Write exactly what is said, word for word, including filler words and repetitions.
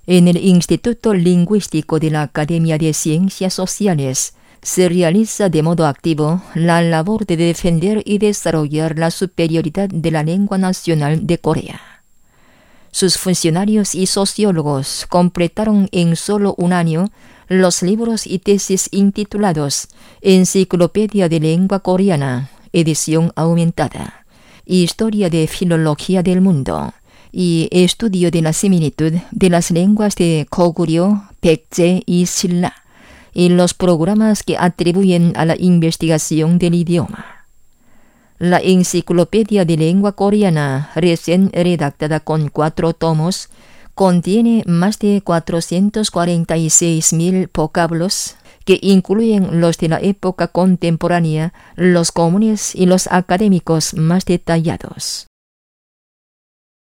En el Instituto Lingüístico de la Academia de Ciencias Sociales se realiza de modo activo la labor de defender y desarrollar la superioridad de la lengua nacional de Corea. Sus funcionarios y sociólogos completaron en solo un año los libros y tesis intitulados Enciclopedia de Lengua Coreana, edición aumentada, Historia de Filología del Mundo y Estudio de la Similitud de las lenguas de Goguryeo, Baekje y Silla, y los programas que atribuyen a la investigación del idioma. La Enciclopedia de Lengua Coreana, recién redactada con cuatro tomos, contiene más de cuatrocientos cuarenta y seis mil vocablos que incluyen los de la época contemporánea, los comunes y los académicos más detallados.